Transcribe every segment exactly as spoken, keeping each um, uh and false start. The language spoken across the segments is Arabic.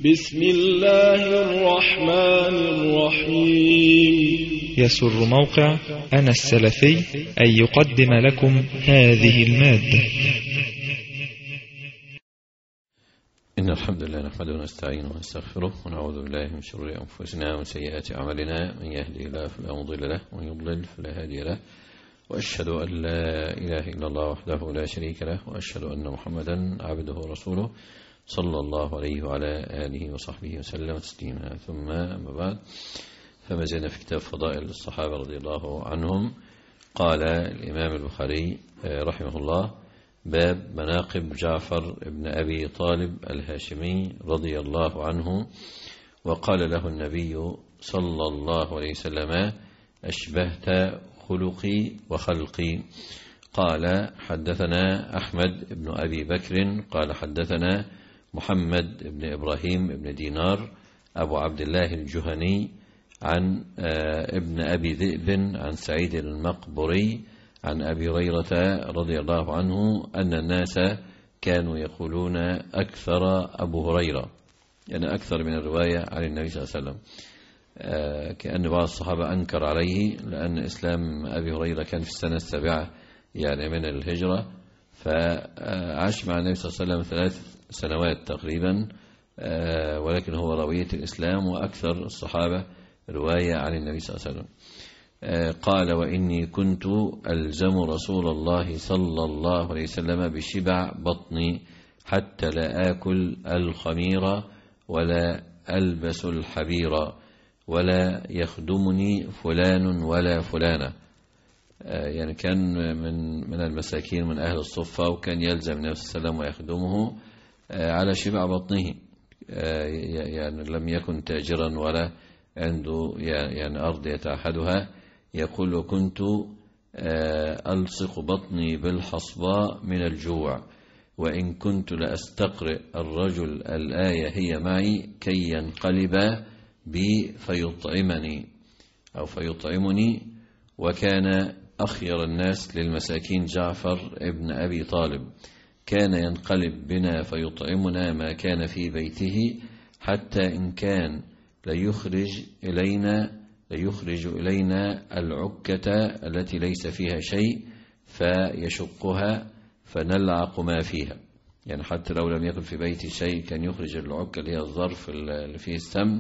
بسم الله الرحمن الرحيم. يسر موقع أنا السلفي أن يقدم لكم هذه المادة. إن الحمد لله نحمده ونستعينه ونستغفره ونعوذ بالله من شرور أنفسنا ومن سيئات أعمالنا، من يهدي الله فلا مضل له ومن يضلل فلا هادي له، وأشهد أن لا إله إلا الله وحده لا شريك له، وأشهد أن محمدا عبده ورسوله صلى الله عليه وعلى آله وصحبه وسلم تسليما. ثم أما بعد، فما زلنا في كتاب فضائل الصحابة رضي الله عنهم. قال الإمام البخاري رحمه الله: باب مناقب جعفر بن أبي طالب الهاشمي رضي الله عنه. وقال له النبي صلى الله عليه وسلم: أشبهت خلقي وخلقي. قال: حدثنا أحمد بن أبي بكر قال حدثنا محمد بن إبراهيم بن دينار أبو عبد الله الجهني عن ابن أبي ذئب عن سعيد المقبري عن أبي هريرة رضي الله عنه أن الناس كانوا يقولون أكثر أبو هريرة، يعني أكثر من الرواية عن النبي صلى الله عليه وسلم، كأن بعض الصحابة أنكر عليه، لأن إسلام أبي هريرة كان في السنة السابعة يعني من الهجرة، فعاش مع النبي صلى الله عليه وسلم ثلاث سنوات تقريبا، ولكن هو راوية الإسلام وأكثر الصحابة رواية عن النبي صلى الله عليه وسلم. قال: وإني كنت ألزم رسول الله صلى الله عليه وسلم بشبع بطني حتى لا آكل الخمير ولا ألبس الحبير ولا يخدمني فلان ولا فلانة، يعني كان من من المساكين من أهل الصفة، وكان يلزم النبي صلى الله عليه وسلم ويخدمه على شبع بطنه، يعني لم يكن تاجرا ولا عنده يعني أرض يتعهدها. يقول: وكنت ألصق بطني بالحصباء من الجوع، وإن كنت لأستقرئ الرجل الآية هي معي كي ينقلب بي فيطعمني أو فيطعمني. وكان أخير الناس للمساكين جعفر ابن أبي طالب، كان ينقلب بنا فيطعمنا ما كان في بيته، حتى إن كان ليخرج إلينا ليخرج إلينا العكة التي ليس فيها شيء فيشقها فنلعق ما فيها، يعني حتى لو لم يكن في بيتي شيء كان يخرج العكة اللي هي الظرف اللي فيه السمن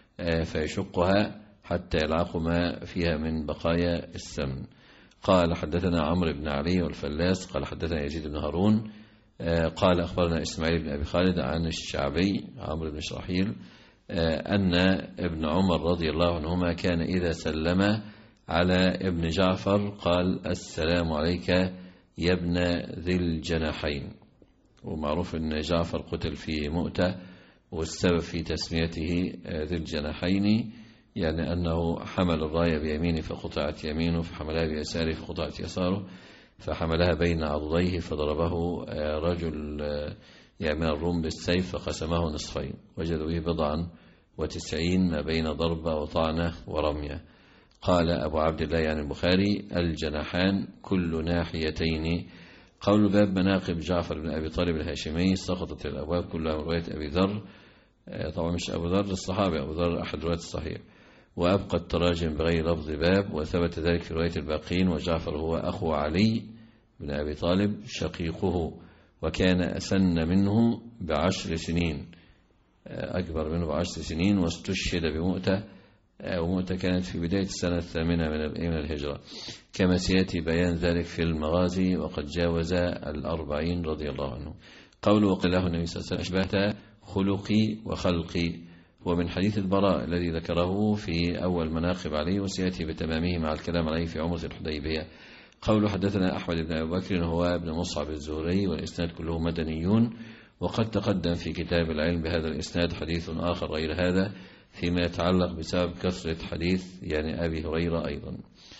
فيشقها حتى يلعق ما فيها من بقايا السمن. قال: حدثنا عمرو بن علي والفلاس قال حدثنا يزيد بن هارون قال أخبرنا إسماعيل بن أبي خالد عن الشعبي عمرو بن شراحيل أن ابن عمر رضي الله عنهما كان إذا سلم على ابن جعفر قال: السلام عليك يا ابن ذي الجناحين. ومعروف أن جعفر قتل في مؤتة، والسبب في تسميته ذي الجناحين يعني أنه حمل الراية بيمينه فقطعت يمينه، فحملها بيساره فقطعت يساره، فحملها بين عضديه فضربه رجل يعني من الروم بالسيف فقسمه نصفين، وجدوا به بضعا وتسعين ما بين ضربة وطعنة ورمية. قال أبو عبد الله يعني البخاري: الجناحان كل ناحيتين. قول باب مناقب جعفر بن أبي طالب الهاشمي. سقطت الأبواب كلها من رواية أبي ذر، طبعا مش أبو ذر الصحابي، أبو ذر أحد رواية الصحيح، وأبقى التراجم بغير لفظ باب، وثبت ذلك في رواية الباقين. وجعفر هو أخو علي بن أبي طالب شقيقه، وكان أسن منه بعشر سنين، أكبر منه بعشر سنين، واستشهد بمؤتة، ومؤتة كانت في بداية السنة الثامنة من الهجرة، كما سيأتي بيان ذلك في المغازي، وقد جاوز الأربعين رضي الله عنه. قوله: وقال له النبي صلى الله عليه وسلم: أشبهت خلقي وخلقي، هو من حديث البراء الذي ذكره في أول مناقب عليه، وسيأتي بتمامه مع الكلام عليه في عمرة الحديبية. قوله: حدثنا أحمد بن أبي بكر هو ابن مصعب الزهري، والإسناد كله مدنيون، وقد تقدم في كتاب العلم بهذا الإسناد حديث آخر غير هذا فيما يتعلق بسبب كثرة حديث يعني أبي هريرة أيضا،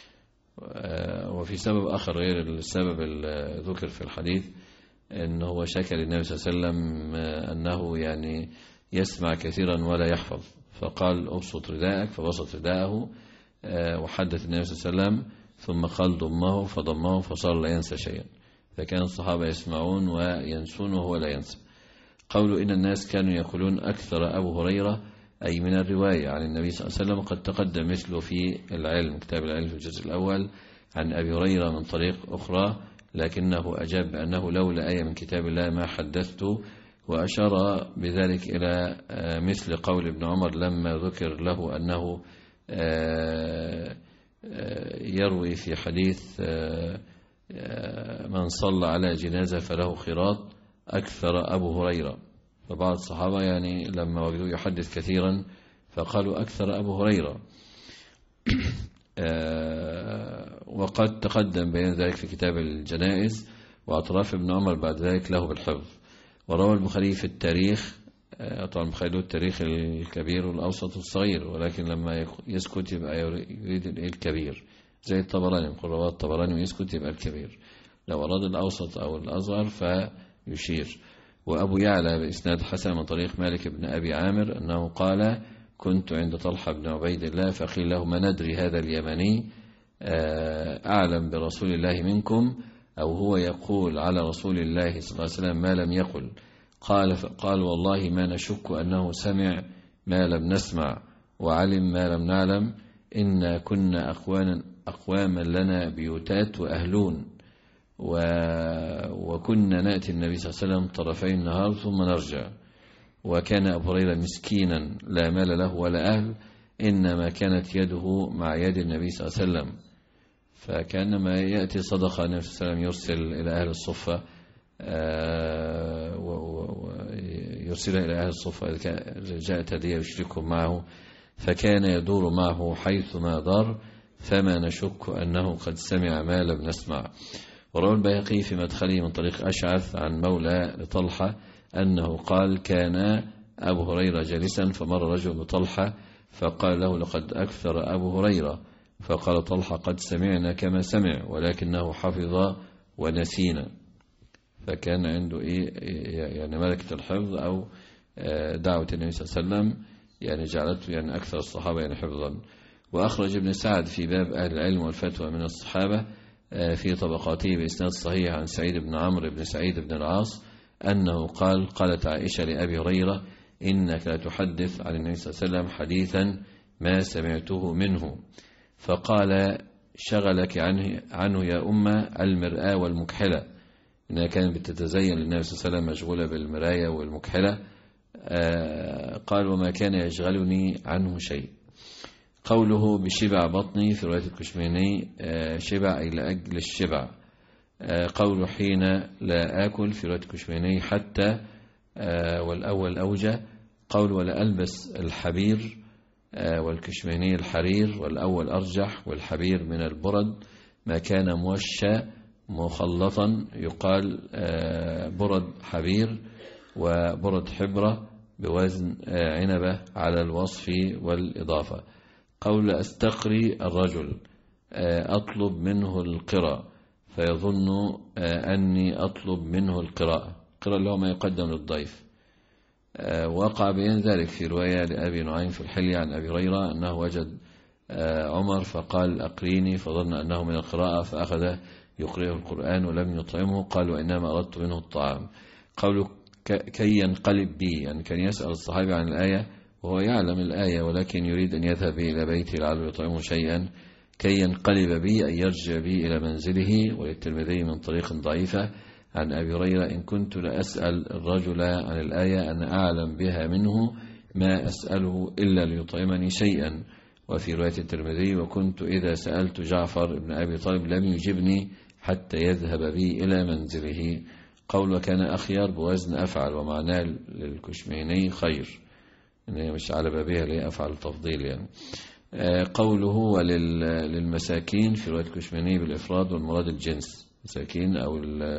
وفي سبب آخر غير السبب الذكر في الحديث أنه هو شكى للنبي صلى الله عليه وسلم أنه يعني يسمع كثيرا ولا يحفظ، فقال: أبسط رداءك، فبسط رداءه وحدث النبي صلى الله عليه وسلم، ثم قال: ضمه، فضمه، فصار لا ينسى شيئا، فكان الصحابة يسمعون وينسون وهو لا ينسى. قوله إن الناس كانوا يقولون أكثر أبو هريرة أي من الرواية عن النبي صلى الله عليه وسلم. قد تقدم مثله في العلم، كتاب العلم في الجزء الأول عن أبي هريرة من طريق أخرى، لكنه أجاب بأنه لولا آية من كتاب الله ما حدثته، وأشار بذلك إلى مثل قول ابن عمر لما ذكر له أنه يروي في حديث من صلى على جنازة فله خراط أكثر أبو هريرة. فبعض الصحابة يعني لما وجدوا يحدث كثيرا فقالوا أكثر أبو هريرة. وقد تقدم بين ذلك في كتاب الجنائز، واعتراف ابن عمر بعد ذلك له بالحفظ. وروى البخاري في التاريخ، طبعا البخاري له التاريخ الكبير والأوسط والصغير، ولكن لما يسكت يبقى يريد الكبير، زي الطبراني يقول رواه الطبراني ويسكت يبقى الكبير، لو أراد الأوسط أو الأصغر فيشير. وأبو يعلى بإسناد حسن من طريق مالك بن أبي عامر أنه قال كنت عند طلحة بن عبيد الله فقيل له ما ندري هذا اليمني أعلم برسول الله منكم أو هو يقول على رسول الله صلى الله عليه وسلم ما لم يقل. قال فقال والله ما نشك أنه سمع ما لم نسمع وعلم ما لم نعلم، إن كنا أقواما أقواما لنا بيوتات وأهلون، وكنا نأتي النبي صلى الله عليه وسلم طرفي النهار ثم نرجع، وكان أبو هريرة مسكينا لا مال له ولا أهل، إنما كانت يده مع يد النبي صلى الله عليه وسلم، فكأنما يأتي صدقة النبي صلى الله عليه وسلم يرسل إلى أهل الصفة ويرسلها إلى أهل الصفة إذا جاءت هدية يشركهم معه، فكان يدور معه حيثما دار، فما نشك أنه قد سمع ما لم نسمع. وروى البيهقي في مدخله من طريق أشعث عن مولى لطلحة أنه قال كان أبو هريرة جالسا فمر رجل بطلحة فقال له لقد أكثر أبو هريرة، فقال طلحة قد سمعنا كما سمع ولكنه حفظ ونسينا. فكان عنده إيه يعني ملكة الحفظ أو دعوة النبي صلى الله عليه وسلم يعني جعلته يعني أكثر الصحابة يعني حفظا. وأخرج ابن سعد في باب أهل العلم والفتوى من الصحابة في طبقاته بإسناد صحيح عن سعيد بن عمرو بن سعيد بن العاص أنه قال قالت عائشة لأبي هريرة إنك لا تحدث عن النبي صلى الله عليه وسلم حديثا ما سمعته منه، فقال شغلك عنه, عنه يا أمة المرآة والمكحلة، إنها كانت بتتزين للنبي صلى الله عليه وسلم مشغولة بالمراية والمكحلة. قال وما كان يشغلني عنه شيء. قوله بشبع بطني في رواية الكشميني شبع أي لأجل الشبع. قوله حين لا آكل في رواية الكشميني حتى والأول أوجه. قول ولا ألبس الحبير والكشميني الحرير والأول أرجح، والحبير من البرد ما كان موشى مخلطا يقال برد حبير وبرد حبرة بوزن عنبة على الوصف والإضافة. قول أستقري الرجل أطلب منه القراءة فيظن أني أطلب منه القراءة، القراءة اللي هو ما يقدم للضيف. وقع بين ذلك في رواية لأبي نعيم في الحلية عن أبي هريرة أنه وجد عمر فقال أقريني فظن أنه من القراءة فأخذ يقرئه القرآن ولم يطعمه، قال وإنما أردت منه الطعام. قوله كي ينقلب بي يعني كان يسأل الصحابي عن الآية وهو يعلم الآية ولكن يريد أن يذهب إلى بيته لعله يطعمه شيئا. كي ينقلب بي أن يرجع بي إلى منزله. وللترمذي من طريق ضعيفة عن أبي هريرة إن كنت لأسأل الرجل عن الآية أنا أعلم بها منه ما أسأله إلا ليطعمني شيئا. وفي رواية الترمذي وكنت إذا سألت جعفر بن أبي طالب لم يجبني حتى يذهب بي إلى منزله. قول وكان أخير بوزن أفعل ومعناه للكشميني خير، إنه مش على بابها ليه أفعل تفضيل يعني. قوله وللمساكين في رواية الكشميني بالإفراد والمراد الجنس مساكين أو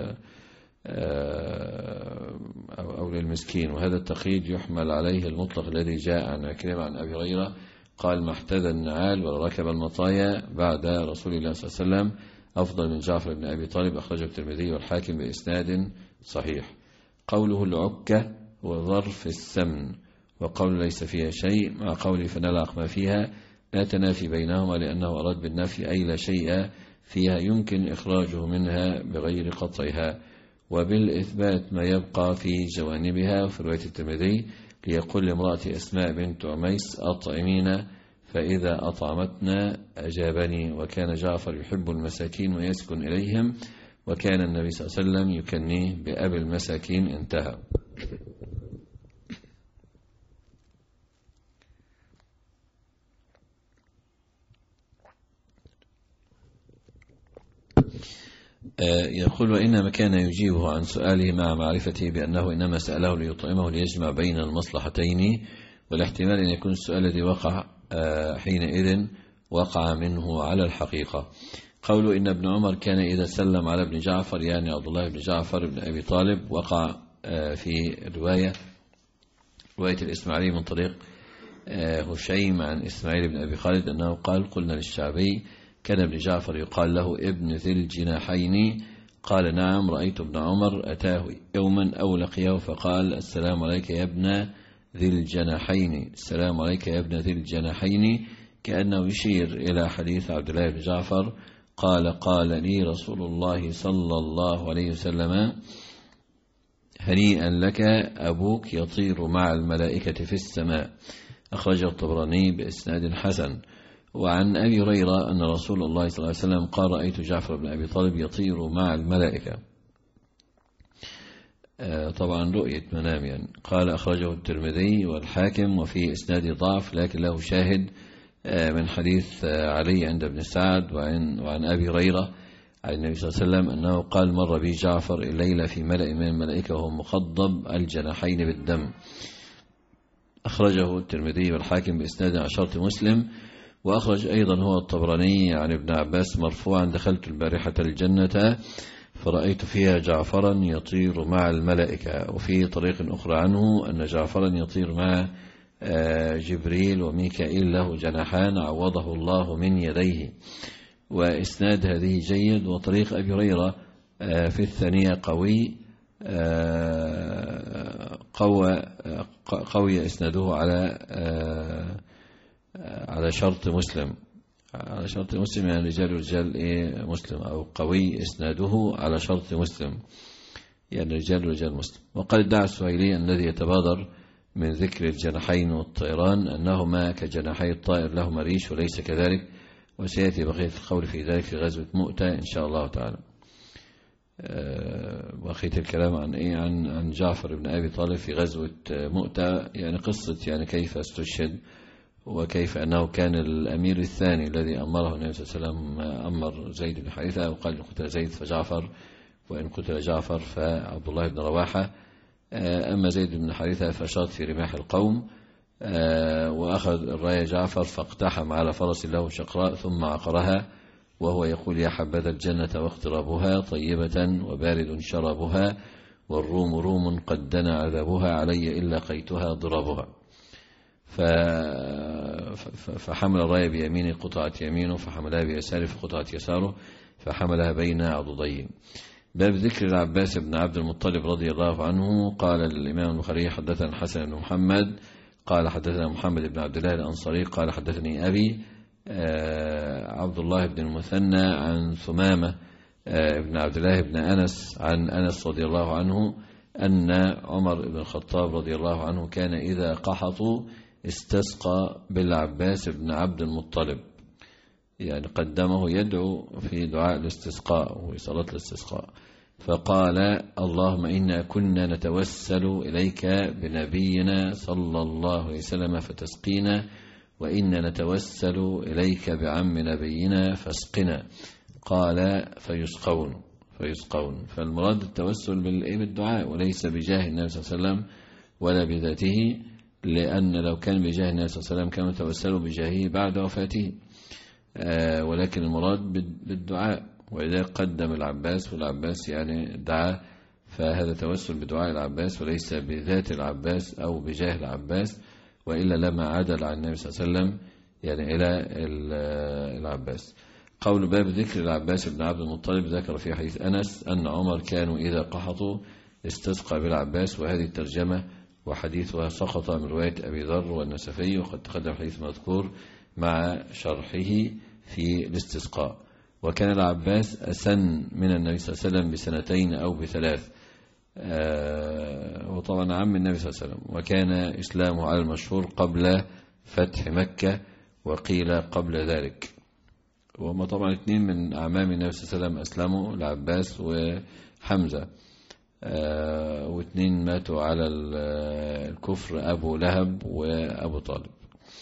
أو للمسكين، وهذا التقييد يحمل عليه المطلق الذي جاء عن عكرمة عن أبي هريرة قال ما احتذى النعال ولا ركب المطايا بعد رسول الله صلى الله عليه وسلم أفضل من جعفر بن أبي طالب، أخرجه الترمذي والحاكم بإسناد صحيح. قوله العكة هو ظرف السمن، وقول ليس فيها شيء مع قوله فنلعق ما فيها لا تنافي بينهما لأنه أراد بالنفي أي لا شيء فيها يمكن إخراجه منها بغير قطعها. وبالإثبات ما يبقى في جوانبها. وفي رواية الترمذي ليقول لامرأة أسماء بنت عميس أطعمينا، فإذا أطعمتنا أجابني. وكان جعفر يحب المساكين ويسكن إليهم، وكان النبي صلى الله عليه وسلم يكنيه بأبي المساكين. انتهى. يقول: وإنما كان يجيبه عن سؤاله مع معرفته بأنه إنما سأله ليطعمه ليجمع بين المصلحتين، والاحتمال أن يكون السؤال الذي وقع حينئذ وقع منه على الحقيقة. قوله إن ابن عمر كان إذا سلم على ابن جعفر، يعني عبد الله بن جعفر بن أبي طالب، وقع في رواية رواية الإسماعيلي من طريق هشيم عن إسماعيل بن أبي خالد أنه قال: قلنا للشعبي: كان ابن جعفر يقال له ابن ذي الجناحين؟ قال: نعم، رأيت ابن عمر أتاه يوما أو لقيه فقال: السلام عليك يا ابن ذي الجناحين، السلام عليك يا ابن ذي الجناحين، كأنه يشير إلى حديث عبد الله بن جعفر قال: قال لي رسول الله صلى الله عليه وسلم: هنيئا لك، أبوك يطير مع الملائكة في السماء. أخرجه الطبراني بإسناد حسن. وعن أبي هريرة أن رسول الله صلى الله عليه وسلم قال: رأيت جعفر بن أبي طالب يطير مع الملائكة. طبعا رؤية منام يعني. قال: أخرجه الترمذي والحاكم، وفي إسناد ضعف، لكن له شاهد من حديث علي عند ابن سعد وعن, وعن أبي هريرة عن النبي صلى الله عليه وسلم أنه قال: مر بي جعفر الليلة في ملأ من الملائكة وهو مخضب الجناحين بالدم. أخرجه الترمذي والحاكم بإسناد على شرط مسلم. وأخرج أيضا هو الطبراني عن ابن عباس مرفوعا: دخلت البارحة الجنة فرأيت فيها جعفرا يطير مع الملائكة. وفي طريق أخرى عنه أن جعفرا يطير مع جبريل وميكائيل له جناحان عوضه الله من يديه. وإسناد هذه جيد. وطريق أبي هريرة في الثانية قوي قوي, قوي إسناده على على شرط مسلم، على شرط مسلم يعني رجال رجال إيه مسلم، أو قوي إسناده على شرط مسلم يعني رجال رجال مسلم. وقد ادعى السهيلي الذي يتبادر من ذكر الجناحين والطيران أنهما كجناحي الطائر لهما ريش وليس كذلك، وسيأتي بقية القول في ذلك في غزوة مؤتة إن شاء الله تعالى. بقية الكلام عن إيه عن عن جعفر بن أبي طالب في غزوة مؤتة، يعني قصة يعني كيف استشهد، وكيف أنه كان الأمير الثاني الذي أمره النبي صلى الله عليه وسلم أمر زيد بن حارثة، وقال: إن قتل زيد فجعفر، وإن قتل جعفر فعبد الله بن رواحة. أما زيد بن حارثة فشاط في رماح القوم، وأخذ الراية جعفر فاقتحم على فرس له شقراء ثم عقرها وهو يقول: يا حبذا الجنة واقترابها طيبة وبارد شرابها، والروم روم قد دنا عذابها علي إلا قيتها ضرابها. فحمل الراية بيمينه قطعت يمينه، فحملها بيساره فقطعت يساره، فحملها بين عضدين. باب ذكر العباس بن عبد المطلب رضي الله عنه. قال الإمام البخاري: حدثنا حسن بن محمد قال حدثنا محمد بن عبد الله الأنصاري قال حدثني أبي عبد الله بن المثنى عن ثمامة بن عبد الله بن أنس عن أنس رضي الله عنه أن عمر بن الخطاب رضي الله عنه كان إذا قحطوا استسقى بالعباس بن عبد المطلب، يعني قدمه يدعو في دعاء الاستسقاء وفي صلاة الاستسقاء، فقال: اللهم إنا كنا نتوسل إليك بنبينا صلى الله عليه وسلم فتسقينا، وإنا نتوسل إليك بعم نبينا فاسقنا. قال: فيسقون فيسقون فالمراد التوسل بالدعاء وليس بجاه النبي صلى الله عليه وسلم ولا بذاته، لأن لو كان بجاه النبي صلى الله عليه وسلم كانوا توسلوا بجاهه بعد وفاته، آه ولكن المراد بالدعاء، وإذا قدم العباس والعباس يعني دعا، فهذا توسل بدعاء العباس وليس بذات العباس أو بجاه العباس، وإلا لما عدل عن النبي صلى الله عليه وسلم يعني إلى العباس. قول باب ذكر العباس بن عبد المطلب ذكر في حديث أنس أن عمر كانوا إذا قحطوا استسقى بالعباس، وهذه الترجمة وحديثها سقط من رواية أبي ذر والنسفي، وقد تقدم حديث مذكور مع شرحه في الاستسقاء. وكان العباس أسن من النبي صلى الله عليه وسلم بسنتين أو بثلاث، وطبعا عم النبي صلى الله عليه وسلم، وكان إسلامه على المشهور قبل فتح مكة وقيل قبل ذلك. وهم طبعا اثنين من أعمام النبي صلى الله عليه وسلم أسلموا، العباس وحمزة، واثنين ماتوا على الكفر، أبو لهب وأبو طالب.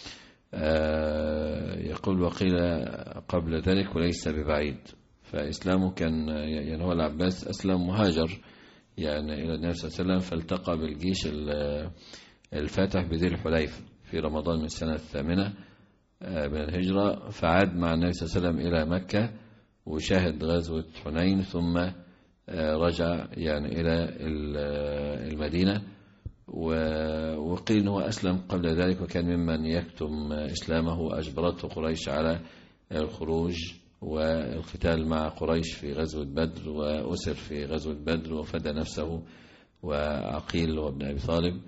يقول وقيل قبل ذلك وليس ببعيد. فإسلامه كان يعني هو العباس أسلم مهاجر يعني إلى النبي صلى الله عليه وسلم، فالتقى بالجيش الفاتح بذي الحليفة في رمضان من السنة الثامنة من الهجرة، فعاد مع النبي صلى الله عليه وسلم إلى مكة وشاهد غزوة حنين، ثم رجع يعني إلى المدينة. وقيل أنه أسلم قبل ذلك، وكان ممن يكتم إسلامه، وأجبرته قريش على الخروج والقتال مع قريش في غزوة بدر، وأسر في غزوة بدر وفدى نفسه وعقيل وابن أبي طالب.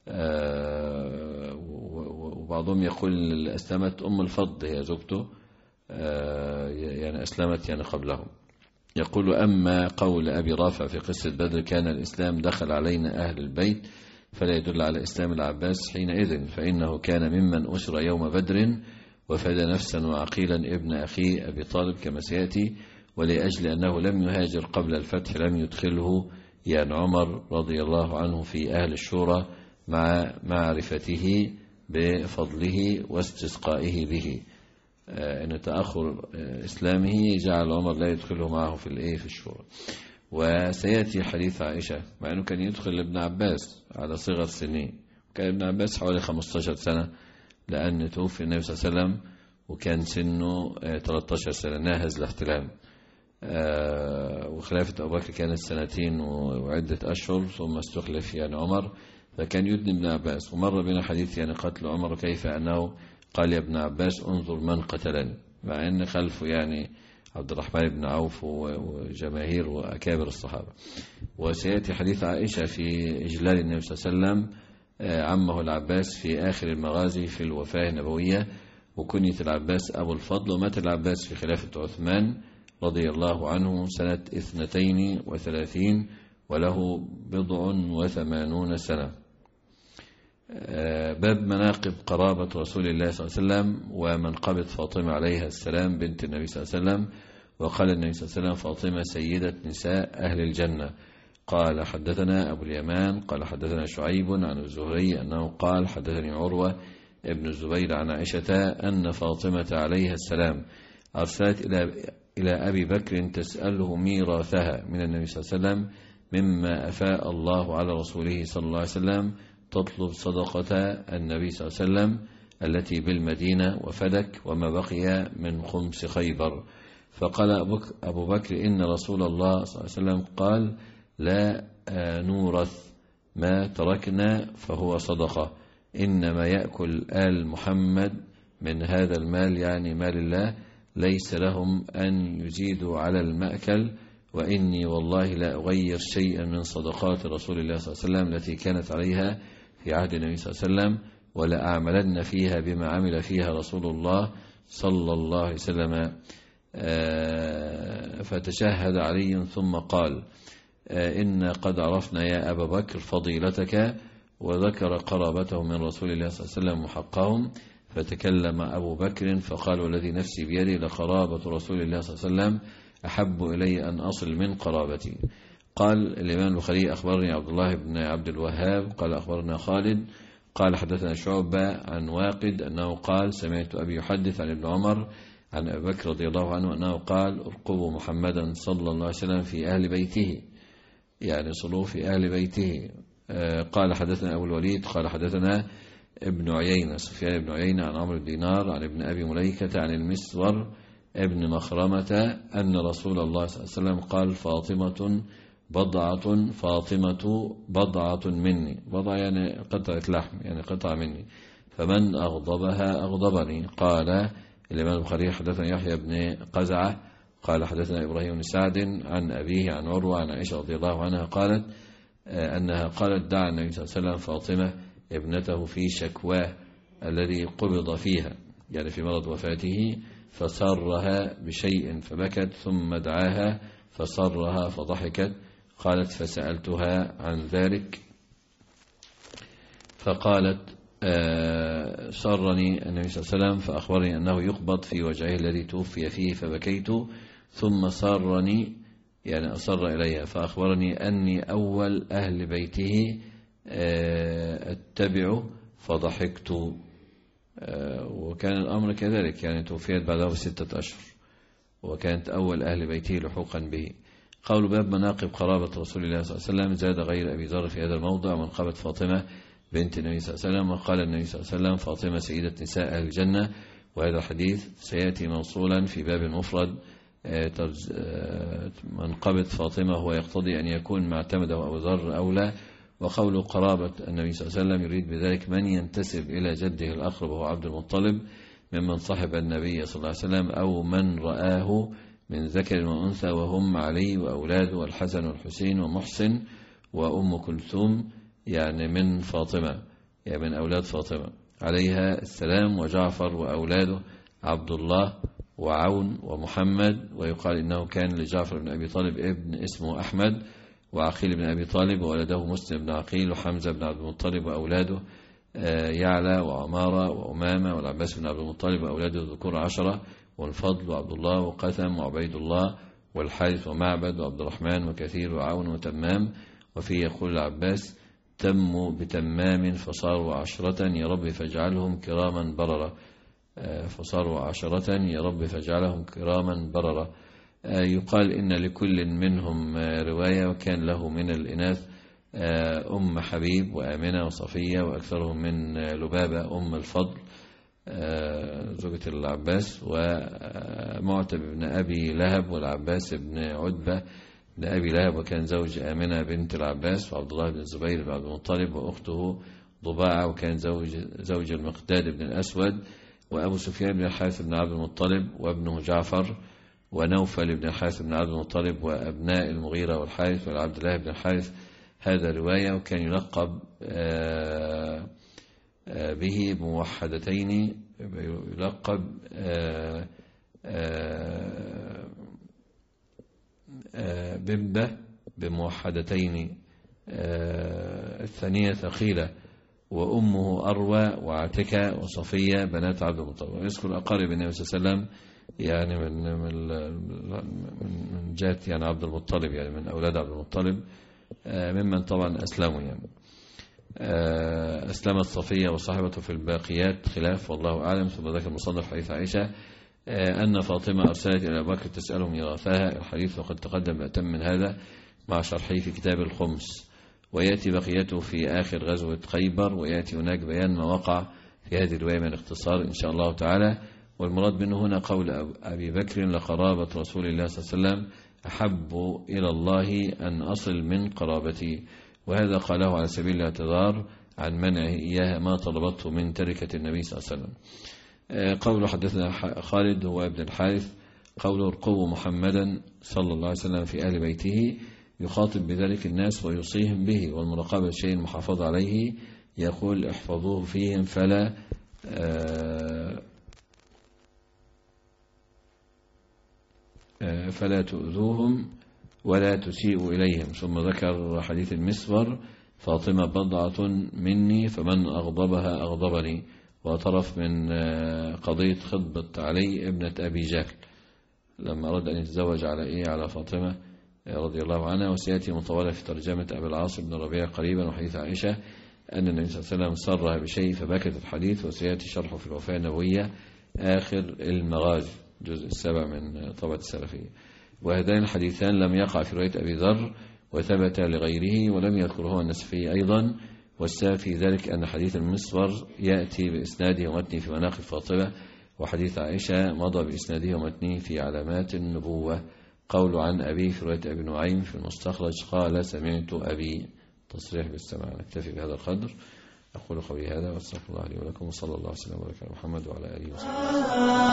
وبعضهم يقول أسلمت أم الفضل هي زوجته، يعني أسلمت يعني قبله. يقول أما قول أبي رافع في قصة بدر كان الإسلام دخل علينا أهل البيت، فلا يدل على إسلام العباس حينئذ، فإنه كان ممن أسر يوم بدر وفدى نفسا وعقيلا ابن أخي أبي طالب كما سيأتي، ولأجل أنه لم يهاجر قبل الفتح لم يدخله يعني عمر رضي الله عنه في أهل الشورى مع معرفته بفضله واستسقائه به. أن تأخر إسلامه جعل عمر لا يدخله معه في الإيه في الشورى. وسيأتي حديث عائشة، مع أنه كان يدخل ابن عباس على صغر سنين، كان ابن عباس حوالي خمسة عشر سنة لأن توفي النبي صلى الله عليه وسلم وكان سنه ثلاثة عشر سنة ناهز الاحتلام. وخلافة أبو بكر كانت سنتين وعدة أشهر، ثم استخلف يعني عمر، فكان يدني ابن عباس. ومر بنا حديث يعني قتل عمر كيف أنه قال يا ابن عباس انظر من قتلني، مع أن خلفه يعني عبد الرحمن بن عوف وجماهير وأكابر الصحابة. وسيأتي حديث عائشة في إجلال النبي صلى الله عليه وسلم عمه العباس في آخر المغازي في الوفاة النبوية، وكنية العباس أبو الفضل. ومات العباس في خلافة عثمان رضي الله عنه سنة اثنتين وثلاثين وله بضع وثمانون سنة. باب مناقب قرابة رسول الله صلى الله عليه وسلم ومنقبة فاطمة عليها السلام بنت النبي صلى الله عليه وسلم. وقال النبي صلى الله عليه وسلم فاطمة سيدة نساء أهل الجنة. قال حدثنا أبو اليمان قال حدثنا شعيب عن الزهري أنه قال حدثني عروة ابن الزبير عن عائشة أن فاطمة عليها السلام أرسلت إلى إلى أبي بكر تسأله ميراثها من النبي صلى الله عليه وسلم مما أفاء الله على رسوله صلى الله عليه وسلم، تطلب صدقة النبي صلى الله عليه وسلم التي بالمدينة وفدك وما بقي من خمس خيبر. فقال أبو بكر إن رسول الله صلى الله عليه وسلم قال لا نورث ما تركنا فهو صدقة، إنما يأكل آل محمد من هذا المال يعني مال الله، ليس لهم أن يزيدوا على المأكل، وإني والله لا أغير شيئا من صدقات رسول الله صلى الله عليه وسلم التي كانت عليها في عهد النبي صلى الله عليه وسلم، ولا أعملن فيها بما عمل فيها رسول الله صلى الله عليه وسلم. فتشهد علي ثم قال إن قد عرفنا يا أبا بكر فضيلتك، وذكر قرابته من رسول الله صلى الله عليه وسلم وحقهم. فتكلم أبو بكر فقال والذي نفسي بيدي لقرابة رسول الله صلى الله عليه وسلم أحب إلي أن أصل من قرابتي. قال الإمام البخاري أخبرني عبد الله بن عبد الوهاب قال أخبرنا خالد قال حدثنا شعبة عن واقد أنه قال سمعت أبي يحدث عن ابن عمر عن أبي بكر رضي الله عنه أنه قال ارقبوا محمدا صلى الله عليه وسلم في أهل بيته، يعني صلوا في أهل بيته. قال حدثنا أبو الوليد قال حدثنا ابن عيينة سفيان بن عيينة عن عمرو بن دينار عن ابن أبي مليكة عن المسور ابن مخرمة أن رسول الله صلى الله عليه وسلم قال فاطمة بضعة فاطمة بضعة مني، بضعة يعني قطعة لحم يعني قطعة مني، فمن أغضبها أغضبني. قال الإمام البخاري حدثنا يحيى بن قزعة قال حدثنا إبراهيم بن سعد عن أبيه عن عروة عن عائشة رضي الله عنها قالت أنها قالت دعا النبي صلى الله عليه وسلم فاطمة ابنته في شكواه الذي قبض فيها يعني في مرض وفاته، فسرها بشيء فبكت، ثم دعاها فسرها فضحكت. قالت فسألتها عن ذلك فقالت سرني النبي صلى الله عليه وسلم فأخبرني أنه يقبض في وجهه الذي توفي فيه فبكيت، ثم سرني يعني أصر إليها فأخبرني أني أول أهل بيته أتبعه فضحكت. وكان الأمر كذلك، يعني توفيت بعده بستة أشهر وكانت أول أهل بيته لحوقا به. قول باب مناقب قرابة رسول الله صلى الله عليه وسلم. زاد غير أبي ذر في هذا الموضع منقبة فاطمة بنت النبي صلى الله عليه وسلم، وقال النبي صلى الله عليه وسلم فاطمة سيدة نساء أهل الجنة. وهذا الحديث سيأتي موصولا في باب المفرد. منقبة فاطمة هو يقتضي أن يكون معتمد أو ذر أولى. وقول قرابة النبي صلى الله عليه وسلم يريد بذلك من ينتسب إلى جده الأقرب وهو عبد المطلب ممن صحب النبي صلى الله عليه وسلم أو من رآه من ذكر وأنثى، وهم علي وأولاده والحسن والحسين ومحسن وأم كلثوم، يعني من فاطمة، يعني من أولاد فاطمة عليها السلام، وجعفر وأولاده عبد الله وعون ومحمد. ويقال إنه كان لجعفر بن أبي طالب ابن اسمه أحمد، وعقيل بن أبي طالب وولده مسلم بن عقيل، وحمزة بن عبد المطلب وأولاده يعلى وعمارة وأمامة، والعباس بن عبد المطلب وأولاده الذكور عشرة، والفضل وعبد الله وقثم وعبيد الله والحارث ومعبد وعبد الرحمن وكثير وعون وتمام. وفيه يقول العباس تموا بتمام فصاروا عشرة يا رب فاجعلهم كراما بررة، فصاروا عشرة يا رب فاجعلهم كراما بررة. يقال إن لكل منهم رواية، وكان له من الإناث أم حبيب وآمنة وصفية، وأكثرهم من لبابة أم الفضل زوجة العباس، ومعتب بن أبي لهب، والعباس بن عتبة بن أبي لهب، وكان زوج آمنة بنت العباس، وعبد الله بن الزبير بن عبد المطلب، وأخته ضباعة، وكان زوج زوج المقداد بن الأسود، وأبو سفيان بن الحارث بن عبد المطلب وابنه جعفر، ونوفل بن الحارث بن عبد المطلب، وأبناء المغيرة والحارث والعبد الله بن الحارث. هذا رواية. وكان يلقب به بموحدتين، يلقب بمبة بموحدتين، الثانية ثقيلة، وأمه أروى وعتكة وصفية بنات عبد المطلب. ويذكر أقارب النبي صلى الله عليه وسلم يعني من من جهة يعني عبد المطلب، يعني من أولاد عبد المطلب، ممن طبعا أسلموا. يعني أسلمت صفية وصاحبته في الباقيات خلاف والله أعلم. ثم ذكر المصنف حديث عائشة أن فاطمة أرسلت إلى أبي بكر تسأله ميراثها. الحديث وقد تقدم أتم من هذا مع شرحه في كتاب الخمس، ويأتي بقيته في آخر غزوة خيبر، ويأتي هناك بيان ما وقع في هذه الرواية من اختصار إن شاء الله تعالى. والمراد منه هنا قول أبي بكر لقرابة رسول الله صلى الله عليه وسلم أحب إلى الله أن أصل من قرابتي، وهذا قاله على سبيل الاعتذار عن منعه إياها ما طلبته من تركة النبي صلى الله عليه وسلم. قوله حدثنا خالد هو ابن الحارث، قوله ارقبوا محمدا صلى الله عليه وسلم في أهل بيته، يخاطب بذلك الناس ويوصيهم به، والمراقبة شيء المحافظة عليه، يقول احفظوه فيهم فلا فلا تؤذوهم ولا تسيئوا إليهم. ثم ذكر حديث المسور فاطمة بضعة مني فمن أغضبها أغضبني، وطرف من قضية خطبة علي ابنة أبي جهل لما أراد أن يتزوج على إيه على فاطمة رضي الله عنها. وسيأتي مطولة في ترجمة أبي العاص بن ربيع قريبا، وحديث عائشة أن النبي صلى الله عليه وسلم صرها بشيء فبكت الحديث، وسيأتي شرحه في الوفاة النبوية آخر المغازي الجزء السابع من طبعة السلفية. وهذان الحديثان لم يقع في رواية أبي ذر وثبت لغيره، ولم يذكره النسفي أيضا. والسبب في ذلك أن حديث المسور يأتي بإسناده ومتنه في مناقب فاطمة، وحديث عائشة مضى بإسناده ومتنه في علامات النبوة. قول عن أبي في رواية أبي نعيم في المستخرج قال سمعت أبي، تصريح بالسماع. نكتفي بهذا القدر. أقول قولي هذا واستغفر الله لي ولكم، وصلى الله وسلم وبارك على محمد وعلى آله وصحبه.